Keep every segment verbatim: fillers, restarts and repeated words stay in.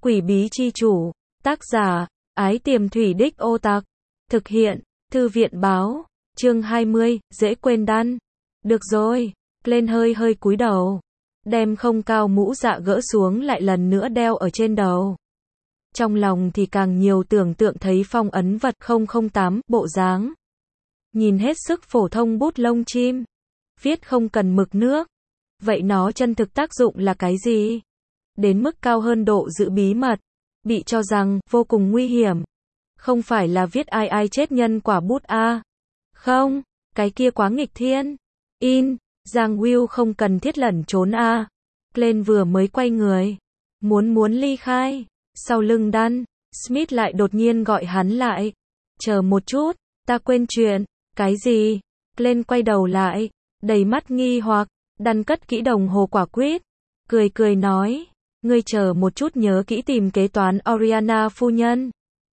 Quỷ bí chi chủ, tác giả, Ái Tiềm Thủy Đích Ô Tặc, thực hiện, Thư viện báo, chương hai mươi, dễ quên đan. Được rồi, lên hơi hơi cúi đầu, đem không cao mũ dạ gỡ xuống lại lần nữa đeo ở trên đầu. Trong lòng thì càng nhiều tưởng tượng thấy phong ấn vật không không tám bộ dáng. Nhìn hết sức phổ thông bút lông chim, viết không cần mực nước. Vậy nó chân thực tác dụng là cái gì? Đến mức cao hơn độ giữ bí mật, bị cho rằng vô cùng nguy hiểm. Không phải là viết ai ai chết nhân quả bút a. Không, cái kia quá nghịch thiên. In, Giang Will không cần thiết lẩn trốn a. Glenn vừa mới quay người, muốn muốn ly khai, sau lưng đan, Smith lại đột nhiên gọi hắn lại. Chờ một chút, ta quên chuyện. Cái gì? Glenn quay đầu lại, đầy mắt nghi hoặc, đan cất kỹ đồng hồ quả quýt, cười cười nói, ngươi chờ một chút nhớ kỹ tìm kế toán Oriana phu nhân.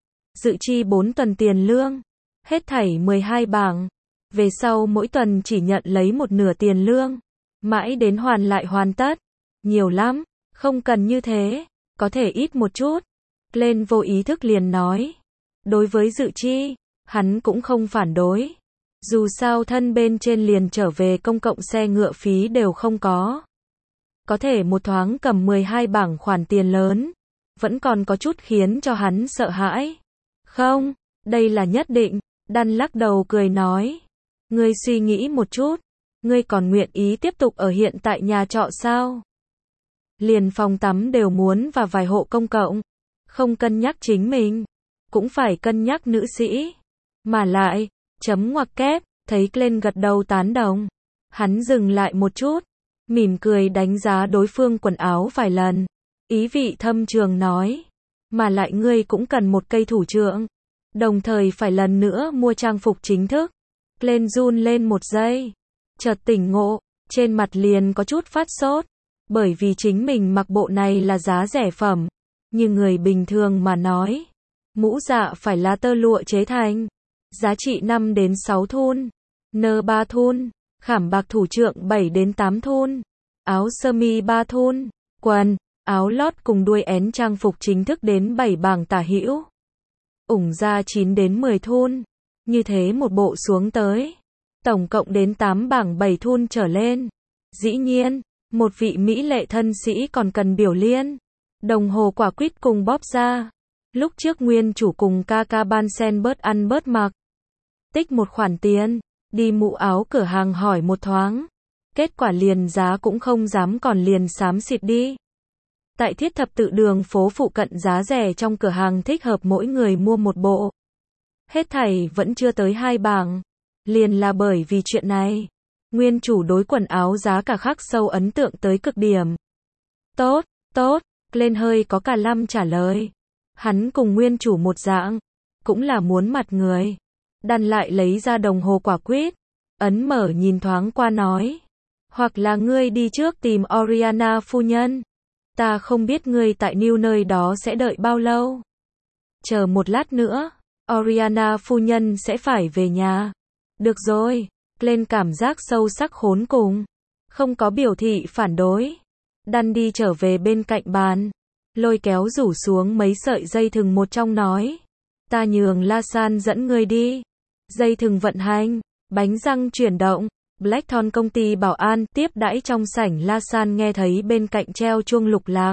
Dự chi bốn tuần tiền lương, hết thảy mười hai bảng, về sau mỗi tuần chỉ nhận lấy một nửa tiền lương, mãi đến hoàn lại hoàn tất. Nhiều lắm, không cần như thế, có thể ít một chút. Glenn vô ý thức liền nói, đối với dự chi, hắn cũng không phản đối. Dù sao thân bên trên liền trở về công cộng xe ngựa phí đều không có. Có thể một thoáng cầm mười hai bảng khoản tiền lớn, vẫn còn có chút khiến cho hắn sợ hãi. Không, đây là nhất định, đan lắc đầu cười nói. Ngươi suy nghĩ một chút, ngươi còn nguyện ý tiếp tục ở hiện tại nhà trọ sao? Liền phòng tắm đều muốn và vài hộ công cộng, không cân nhắc chính mình, cũng phải cân nhắc nữ sĩ. Mà lại, chấm ngoặc kép, thấy Glenn gật đầu tán đồng. Hắn dừng lại một chút, mỉm cười đánh giá đối phương quần áo vài lần. Ý vị thâm trường nói, mà lại ngươi cũng cần một cây thủ trượng. Đồng thời phải lần nữa mua trang phục chính thức. Glenn run lên một giây, chợt tỉnh ngộ, trên mặt liền có chút phát sốt. Bởi vì chính mình mặc bộ này là giá rẻ phẩm. Như người bình thường mà nói, mũ dạ phải là tơ lụa chế thành. Giá trị năm đến sáu thun, nơ ba thun, khảm bạc thủ trượng bảy đến tám thun, áo sơ mi ba thun, quần, áo lót cùng đuôi én trang phục chính thức đến bảy bảng tả hữu. Ủng ra chín đến mười thun, như thế một bộ xuống tới, tổng cộng đến tám bảng bảy thun trở lên. Dĩ nhiên, một vị mỹ lệ thân sĩ còn cần biểu liên, đồng hồ quả quýt cùng bóp ra. Lúc trước nguyên chủ cùng ca ca ban sen bớt ăn bớt mặc. Tích một khoản tiền, đi mũ áo cửa hàng hỏi một thoáng. Kết quả liền giá cũng không dám còn liền xám xịt đi. Tại thiết thập tự đường phố phụ cận giá rẻ trong cửa hàng thích hợp mỗi người mua một bộ. Hết thảy vẫn chưa tới hai bảng. Liền là bởi vì chuyện này. Nguyên chủ đối quần áo giá cả khắc sâu ấn tượng tới cực điểm. Tốt, tốt, lên hơi có cả lăm trả lời. Hắn cùng nguyên chủ một dạng, cũng là muốn mặt người. Đan lại lấy ra đồng hồ quả quýt, ấn mở nhìn thoáng qua nói. Hoặc là ngươi đi trước tìm Oriana phu nhân. Ta không biết ngươi tại New nơi đó sẽ đợi bao lâu. Chờ một lát nữa, Oriana phu nhân sẽ phải về nhà. Được rồi, lên cảm giác sâu sắc khốn cùng. Không có biểu thị phản đối. Đan đi trở về bên cạnh bàn. Lôi kéo rủ xuống mấy sợi dây thừng một trong nói. Ta nhường La San dẫn ngươi đi. Dây thừng vận hành, bánh răng chuyển động. Blackthorn công ty bảo an tiếp đãi trong sảnh. La San nghe thấy bên cạnh treo chuông lục lạc.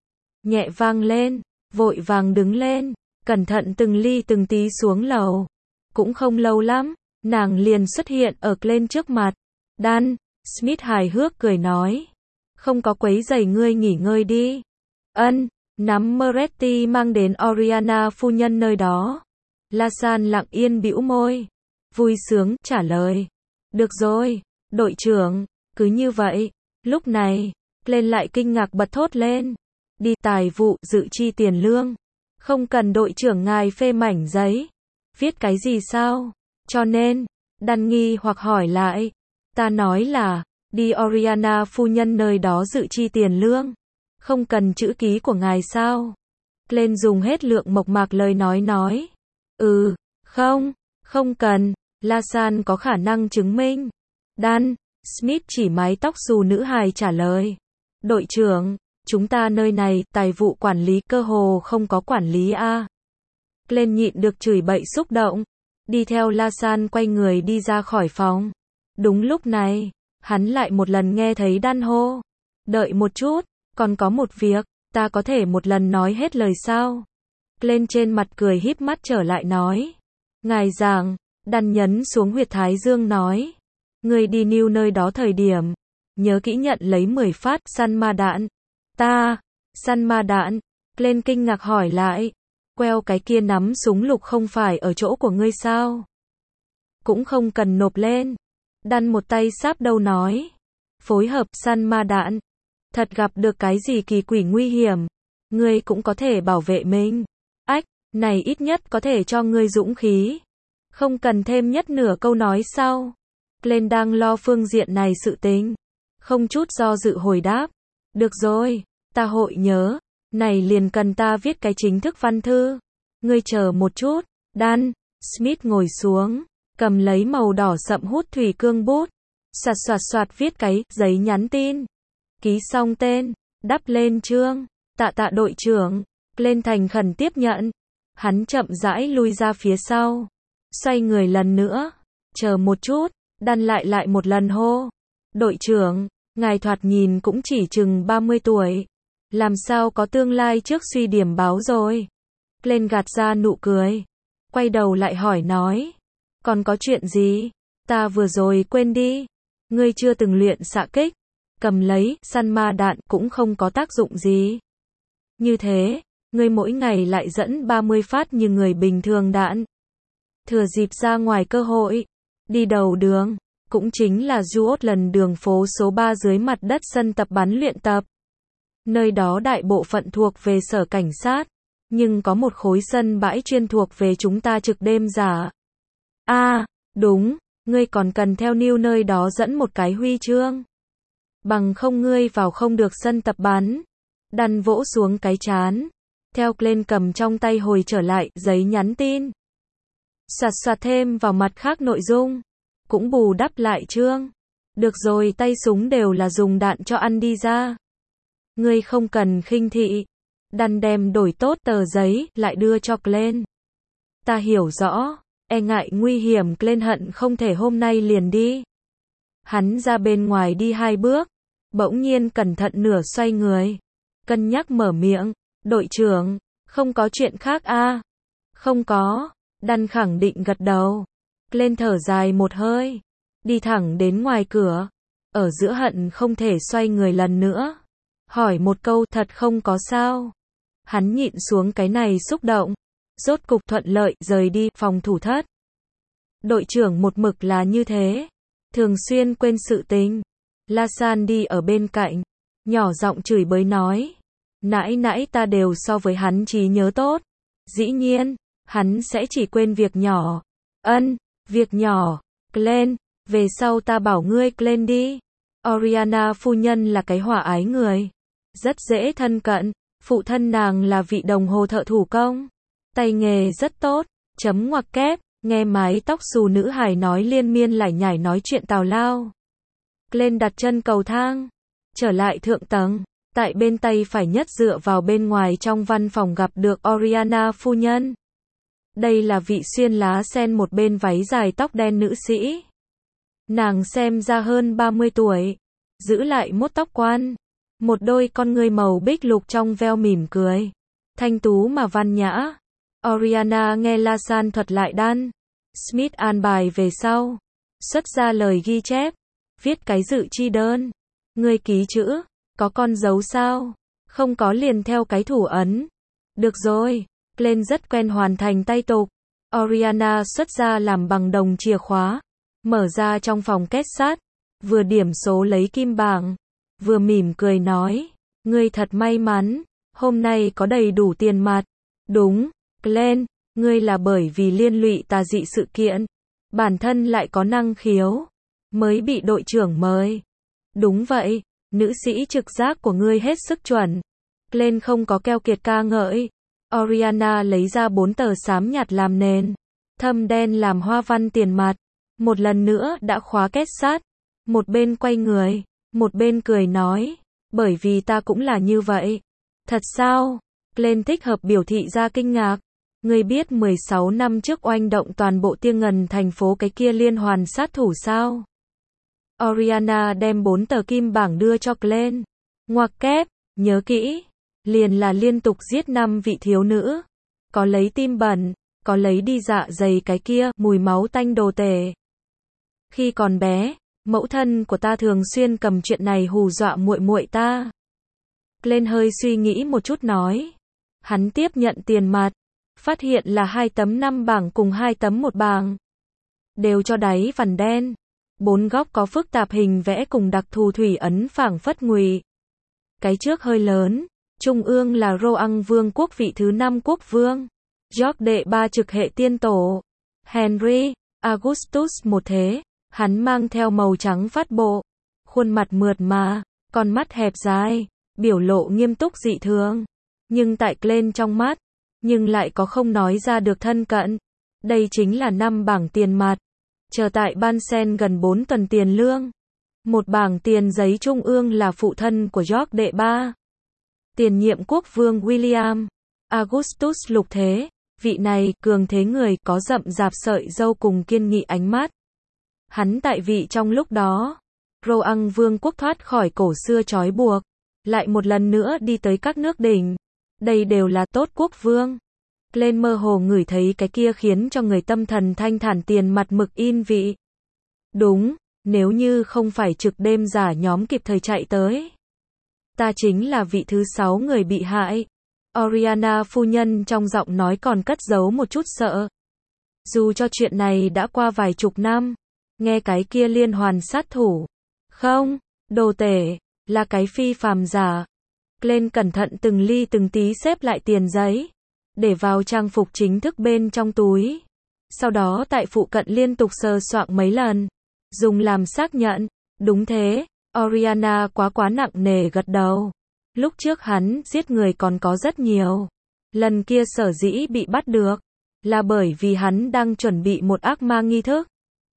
Nhẹ vang lên, vội vàng đứng lên, cẩn thận từng ly từng tí xuống lầu. Cũng không lâu lắm, nàng liền xuất hiện ở Glenn trước mặt. Dan, Smith hài hước cười nói. Không có quấy rầy ngươi nghỉ ngơi đi. Ân, nắm Moretti mang đến Oriana phu nhân nơi đó. La San lặng yên bĩu môi. Vui sướng, trả lời. Được rồi, đội trưởng, cứ như vậy. Lúc này, Glenn lại kinh ngạc bật thốt lên. Đi tài vụ, dự chi tiền lương. Không cần đội trưởng ngài phê mảnh giấy. Viết cái gì sao? Cho nên, đan nghi hoặc hỏi lại. Ta nói là, đi Oriana phu nhân nơi đó dự chi tiền lương. Không cần chữ ký của ngài sao? Glenn dùng hết lượng mộc mạc lời nói nói. Ừ, không, không cần. La San có khả năng chứng minh. Dan, Smith chỉ mái tóc xù nữ hài trả lời. Đội trưởng, chúng ta nơi này, tài vụ quản lý cơ hồ không có quản lý a. Glenn nhịn được chửi bậy xúc động, đi theo Lasan quay người đi ra khỏi phòng. Đúng lúc này, hắn lại một lần nghe thấy Dan hô. Đợi một chút, còn có một việc, ta có thể một lần nói hết lời sao? Glenn trên mặt cười híp mắt trở lại nói. Ngài giảng, Dan nhấn xuống huyệt thái dương nói. Người đi New nơi đó thời điểm, nhớ kỹ nhận lấy mười phát săn ma đạn. Ta, săn ma đạn, Glenn kinh ngạc hỏi lại. Queo cái kia nắm súng lục không phải ở chỗ của ngươi sao? Cũng không cần nộp lên. Dan một tay sáp đầu nói. Phối hợp săn ma đạn. Thật gặp được cái gì kỳ quỷ nguy hiểm, ngươi cũng có thể bảo vệ mình. Ách, này ít nhất có thể cho ngươi dũng khí. Không cần thêm nhất nửa câu nói sau. Glenn đang lo phương diện này sự tính. Không chút do dự hồi đáp. Được rồi, ta hội nhớ. Này liền cần ta viết cái chính thức văn thư. Ngươi chờ một chút. Dan, Smith ngồi xuống, cầm lấy màu đỏ sậm hút thủy cương bút. Soạt soạt soạt viết cái giấy nhắn tin. Ký xong tên, đắp lên chương. Tạ tạ đội trưởng. Glenn thành khẩn tiếp nhận. Hắn chậm rãi lui ra phía sau. Xoay người lần nữa. Chờ một chút. Dan lại lại một lần hô. Đội trưởng, ngài thoạt nhìn cũng chỉ chừng ba mươi tuổi. Làm sao có tương lai trước suy điểm báo rồi. Glenn gạt ra nụ cười. Quay đầu lại hỏi nói. Còn có chuyện gì? Ta vừa rồi quên đi. Ngươi chưa từng luyện xạ kích. Cầm lấy, săn ma đạn cũng không có tác dụng gì. Như thế, ngươi mỗi ngày lại dẫn ba mươi phát như người bình thường đạn. Thừa dịp ra ngoài cơ hội, đi đầu đường, cũng chính là Duốt lần đường phố số ba dưới mặt đất sân tập bắn luyện tập. Nơi đó đại bộ phận thuộc về sở cảnh sát, nhưng có một khối sân bãi chuyên thuộc về chúng ta trực đêm giả. A, à, đúng, ngươi còn cần theo New nơi đó dẫn một cái huy chương. Bằng không ngươi vào không được sân tập bắn. Dan vỗ xuống cái chán. Theo Glenn cầm trong tay hồi trở lại giấy nhắn tin. Soạt soạt thêm vào mặt khác nội dung. Cũng bù đắp lại chương. Được rồi, tay súng đều là dùng đạn cho ăn đi ra. Ngươi không cần khinh thị. Dan đem đổi tốt tờ giấy, lại đưa cho Glenn. Ta hiểu rõ. E ngại nguy hiểm, Glenn hận không thể hôm nay liền đi. Hắn ra bên ngoài đi hai bước. Bỗng nhiên cẩn thận nửa xoay người. Cân nhắc mở miệng. Đội trưởng, không có chuyện khác a? À? Không có. Dan khẳng định gật đầu. Glenn thở dài một hơi. Đi thẳng đến ngoài cửa. Ở giữa hận không thể xoay người lần nữa. Hỏi một câu thật không có sao. Hắn nhịn xuống cái này xúc động. Rốt cục thuận lợi rời đi phòng thủ thất. Đội trưởng một mực là như thế. Thường xuyên quên sự tình. Lasan đi ở bên cạnh. Nhỏ giọng chửi bới nói. Nãy nãy ta đều so với hắn trí nhớ tốt. Dĩ nhiên, hắn sẽ chỉ quên việc nhỏ. Ân, việc nhỏ. Glenn, về sau ta bảo ngươi Glenn đi. Oriana phu nhân là cái hòa ái người. Rất dễ thân cận. Phụ thân nàng là vị đồng hồ thợ thủ công. Tay nghề rất tốt. Chấm ngoặc kép. Nghe mái tóc xù nữ hài nói liên miên lải nhải nói chuyện tào lao. Glenn đặt chân cầu thang. Trở lại thượng tầng. Tại bên tay phải nhất dựa vào bên ngoài trong văn phòng gặp được Oriana phu nhân. Đây là vị xuyên lá sen một bên váy dài tóc đen nữ sĩ. Nàng xem ra hơn ba mươi tuổi. Giữ lại mốt tóc quan. Một đôi con ngươi màu bích lục trong veo mỉm cười. Thanh tú mà văn nhã. Oriana nghe Lasan thuật lại Dan. Smith an bài về sau. Xuất ra lời ghi chép. Viết cái dự chi đơn. Ngươi ký chữ. Có con dấu sao? Không có liền theo cái thủ ấn. Được rồi. Glenn rất quen hoàn thành tay tục. Oriana xuất ra làm bằng đồng chìa khóa. Mở ra trong phòng kết sắt. Vừa điểm số lấy kim bảng. Vừa mỉm cười nói. Ngươi thật may mắn. Hôm nay có đầy đủ tiền mặt. Đúng. Glenn, ngươi là bởi vì liên lụy tà dị sự kiện. Bản thân lại có năng khiếu. Mới bị đội trưởng mời. Đúng vậy. Nữ sĩ trực giác của ngươi hết sức chuẩn. Glenn không có keo kiệt ca ngợi. Oriana lấy ra bốn tờ xám nhạt làm nền. Thâm đen làm hoa văn tiền mặt. Một lần nữa đã khóa kết sắt. Một bên quay người. Một bên cười nói. Bởi vì ta cũng là như vậy. Thật sao? Glenn thích hợp biểu thị ra kinh ngạc. Ngươi biết mười sáu năm trước oanh động toàn bộ Tiên Ngần thành phố cái kia liên hoàn sát thủ sao? Oriana đem bốn tờ kim bảng đưa cho Glenn. Ngoặc kép, nhớ kỹ. Liền là liên tục giết năm vị thiếu nữ. Có lấy tim bẩn, có lấy đi dạ dày cái kia, mùi máu tanh đồ tể. Khi còn bé, mẫu thân của ta thường xuyên cầm chuyện này hù dọa muội muội ta. Glenn hơi suy nghĩ một chút nói. Hắn tiếp nhận tiền mặt, phát hiện là hai tấm năm bảng cùng hai tấm một bảng. Đều cho đáy vằn đen. Bốn góc có phức tạp hình vẽ cùng đặc thù thủy ấn phảng phất ngụy. Cái trước hơi lớn, trung ương là Roang vương quốc vị thứ năm quốc vương. George đệ ba trực hệ tiên tổ. Henry Augustus một thế. Hắn mang theo màu trắng phát bộ. Khuôn mặt mượt mà, con mắt hẹp dài, biểu lộ nghiêm túc dị thường. Nhưng tại Glenn trong mắt, nhưng lại có không nói ra được thân cận. Đây chính là năm bảng tiền mặt. Chờ tại Ban Sen gần bốn tuần tiền lương. Một bảng tiền giấy trung ương là phụ thân của George đệ ba. Tiền nhiệm quốc vương William Augustus lục thế. Vị này, cường thế người, có rậm rạp sợi râu cùng kiên nghị ánh mắt. Hắn tại vị trong lúc đó. Roang vương quốc thoát khỏi cổ xưa trói buộc. Lại một lần nữa đi tới các nước đỉnh. Đây đều là tốt quốc vương. Glenn mơ hồ ngửi thấy cái kia khiến cho người tâm thần thanh thản tiền mặt mực in vị. Đúng, nếu như không phải trực đêm giả nhóm kịp thời chạy tới. Ta chính là vị thứ sáu người bị hại. Oriana phu nhân trong giọng nói còn cất giấu một chút sợ. Dù cho chuyện này đã qua vài chục năm. Nghe cái kia liên hoàn sát thủ. Không, đồ tể, là cái phi phàm giả. Glenn cẩn thận từng ly từng tí xếp lại tiền giấy. Để vào trang phục chính thức bên trong túi. Sau đó tại phụ cận liên tục sờ soạng mấy lần. Dùng làm xác nhận. Đúng thế, Oriana quá quá nặng nề gật đầu. Lúc trước hắn giết người còn có rất nhiều. Lần kia sở dĩ bị bắt được. Là bởi vì hắn đang chuẩn bị một ác ma nghi thức.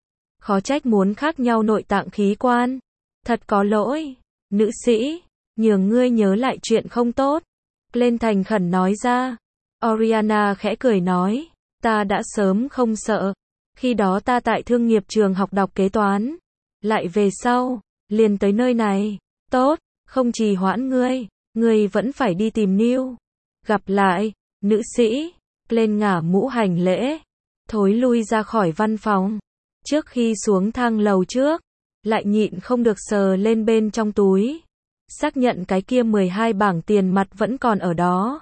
Khó trách muốn khác nhau nội tạng khí quan. Thật có lỗi. Nữ sĩ, nhường ngươi nhớ lại chuyện không tốt. Glenn thành khẩn nói ra. Oriana khẽ cười nói. Ta đã sớm không sợ. Khi đó ta tại thương nghiệp trường học đọc kế toán. Lại về sau, liền tới nơi này. Tốt, không trì hoãn ngươi. Ngươi vẫn phải đi tìm Neil. Gặp lại, nữ sĩ. Glenn ngả mũ hành lễ. Thối lui ra khỏi văn phòng. Trước khi xuống thang lầu trước, lại nhịn không được sờ lên bên trong túi. Xác nhận cái kia mười hai bảng tiền mặt vẫn còn ở đó.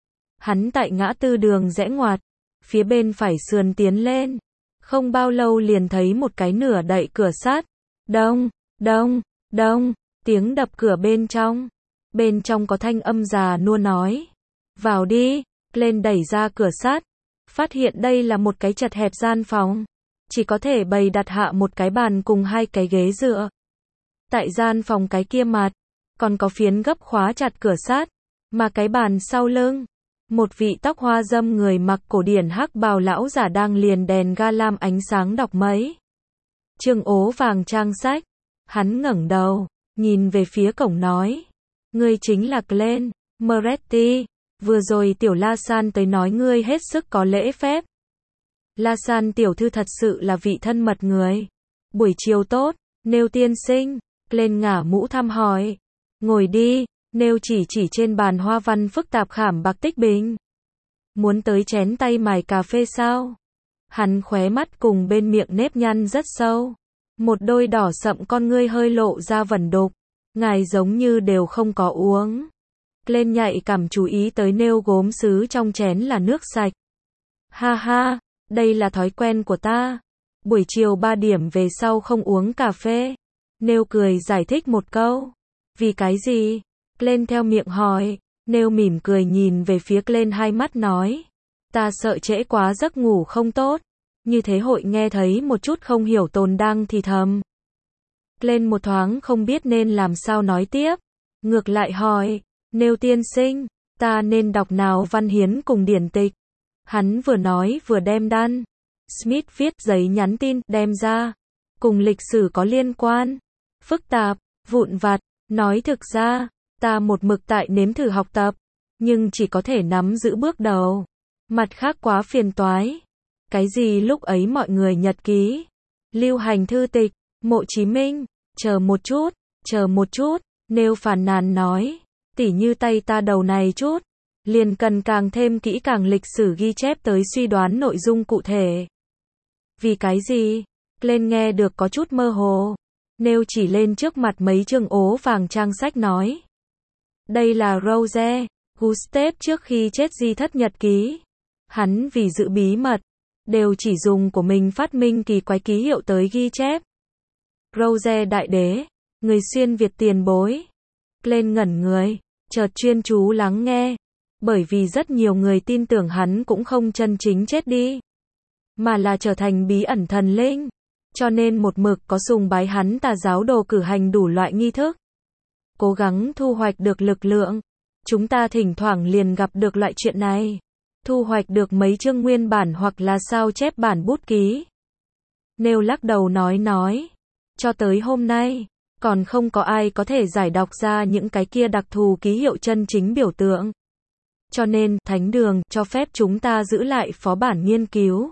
Hắn tại ngã tư đường rẽ ngoặt, phía bên phải sườn tiến lên. Không bao lâu liền thấy một cái nửa đậy cửa sắt. Đông, đông, đông, tiếng đập cửa bên trong. Bên trong có thanh âm già nua nói. Vào đi, Glenn đẩy ra cửa sắt. Phát hiện đây là một cái chật hẹp gian phòng. Chỉ có thể bày đặt hạ một cái bàn cùng hai cái ghế dựa. Tại gian phòng cái kia mặt, còn có phiến gấp khóa chặt cửa sắt. Mà cái bàn sau lưng, một vị tóc hoa dâm người mặc cổ điển hắc bào lão giả đang liền đèn ga lam ánh sáng đọc mấy chương ố vàng trang sách. Hắn ngẩng đầu, nhìn về phía cổng nói. Ngươi chính là Glenn Moretti. Vừa rồi tiểu La San tới nói ngươi hết sức có lễ phép. La San tiểu thư thật sự là vị thân mật người. Buổi chiều tốt, Neil tiên sinh. Glenn ngả mũ thăm hỏi. Ngồi đi. Neil chỉ chỉ trên bàn hoa văn phức tạp khảm bạc tích bình. Muốn tới chén tay mài cà phê sao? Hắn khóe mắt cùng bên miệng nếp nhăn rất sâu. Một đôi đỏ sậm con ngươi hơi lộ ra vẩn đục. Ngài giống như đều không có uống. Glenn nhạy cảm chú ý tới Neil gốm sứ trong chén là nước sạch. Ha ha, đây là thói quen của ta. Buổi chiều ba điểm về sau không uống cà phê. Neil cười giải thích một câu. Vì cái gì? Glenn theo miệng hỏi. Neil mỉm cười nhìn về phía Glenn hai mắt nói. Ta sợ trễ quá giấc ngủ không tốt. Như thế hội nghe thấy một chút không hiểu tồn đang thì thầm. Glenn một thoáng không biết nên làm sao nói tiếp. Ngược lại hỏi. Neil tiên sinh, ta nên đọc nào văn hiến cùng điển tịch? Hắn vừa nói vừa đem Dan Smith viết giấy nhắn tin đem ra. Cùng lịch sử có liên quan. Phức tạp, vụn vặt. Nói thực ra, Ta một mực tại nếm thử học tập, nhưng chỉ có thể nắm giữ bước đầu. Mặt khác quá phiền toái. Cái gì lúc ấy mọi người nhật ký, lưu hành thư tịch, mộ Chí Minh, chờ một chút, chờ một chút, Nêu phàn nàn nói, tỉ như tay ta đầu này chút, liền cần càng thêm kỹ càng lịch sử ghi chép tới suy đoán nội dung cụ thể. Vì cái gì? Lên nghe được có chút mơ hồ. Nêu chỉ lên trước mặt mấy chương ố vàng trang sách nói. Đây là Rose Gustave trước khi chết di thất nhật ký. Hắn vì giữ bí mật, đều chỉ dùng của mình phát minh kỳ quái ký hiệu tới ghi chép. Rose đại đế, người xuyên Việt tiền bối. Lên ngẩn người, chợt chuyên chú lắng nghe. Bởi vì rất nhiều người tin tưởng hắn cũng không chân chính chết đi, mà là trở thành bí ẩn thần linh. Cho nên một mực có sùng bái hắn tà giáo đồ cử hành đủ loại nghi thức, cố gắng thu hoạch được lực lượng. Chúng ta thỉnh thoảng liền gặp được loại chuyện này. Thu hoạch được mấy chương nguyên bản hoặc là sao chép bản bút ký. Nêu lắc đầu nói nói. Cho tới hôm nay, còn không có ai có thể giải đọc ra những cái kia đặc thù ký hiệu chân chính biểu tượng. Cho nên, Thánh Đường cho phép chúng ta giữ lại phó bản nghiên cứu.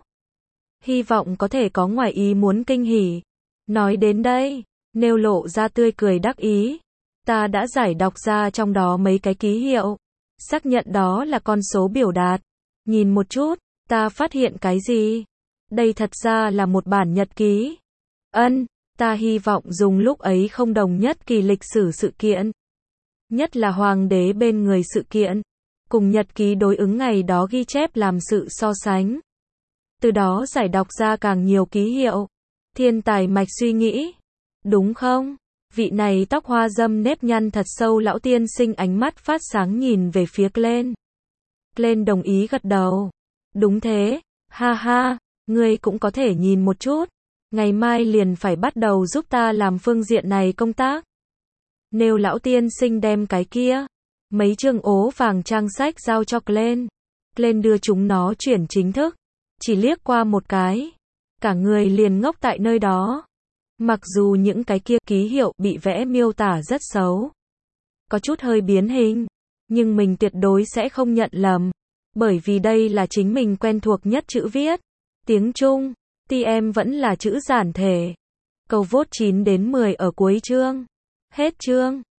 Hy vọng có thể có ngoài ý muốn kinh hỉ. Nói đến đây, Nêu lộ ra tươi cười đắc ý. Ta đã giải đọc ra trong đó mấy cái ký hiệu. Xác nhận đó là con số biểu đạt. Nhìn một chút, ta phát hiện cái gì? Đây thật ra là một bản nhật ký. Ân, ta hy vọng dùng lúc ấy không đồng nhất kỳ lịch sử sự kiện. Nhất là hoàng đế bên người sự kiện. Cùng nhật ký đối ứng ngày đó ghi chép làm sự so sánh. Từ đó giải đọc ra càng nhiều ký hiệu. Thiên tài mạch suy nghĩ. Đúng không? Vị này tóc hoa râm nếp nhăn thật sâu lão tiên sinh ánh mắt phát sáng nhìn về phía Glenn. Glenn đồng ý gật đầu. Đúng thế, ha ha, ngươi cũng có thể nhìn một chút. Ngày mai liền phải bắt đầu giúp ta làm phương diện này công tác. Nếu lão tiên sinh đem cái kia, mấy chương ố vàng trang sách giao cho Glenn. Glenn đưa chúng nó chuyển chính thức. Chỉ liếc qua một cái, cả người liền ngốc tại nơi đó. Mặc dù những cái kia ký hiệu bị vẽ miêu tả rất xấu, có chút hơi biến hình, nhưng mình tuyệt đối sẽ không nhận lầm, bởi vì đây là chính mình quen thuộc nhất chữ viết. Tiếng Trung, tê em vẫn là chữ giản thể. Câu vốt chín đến mười ở cuối chương. Hết chương.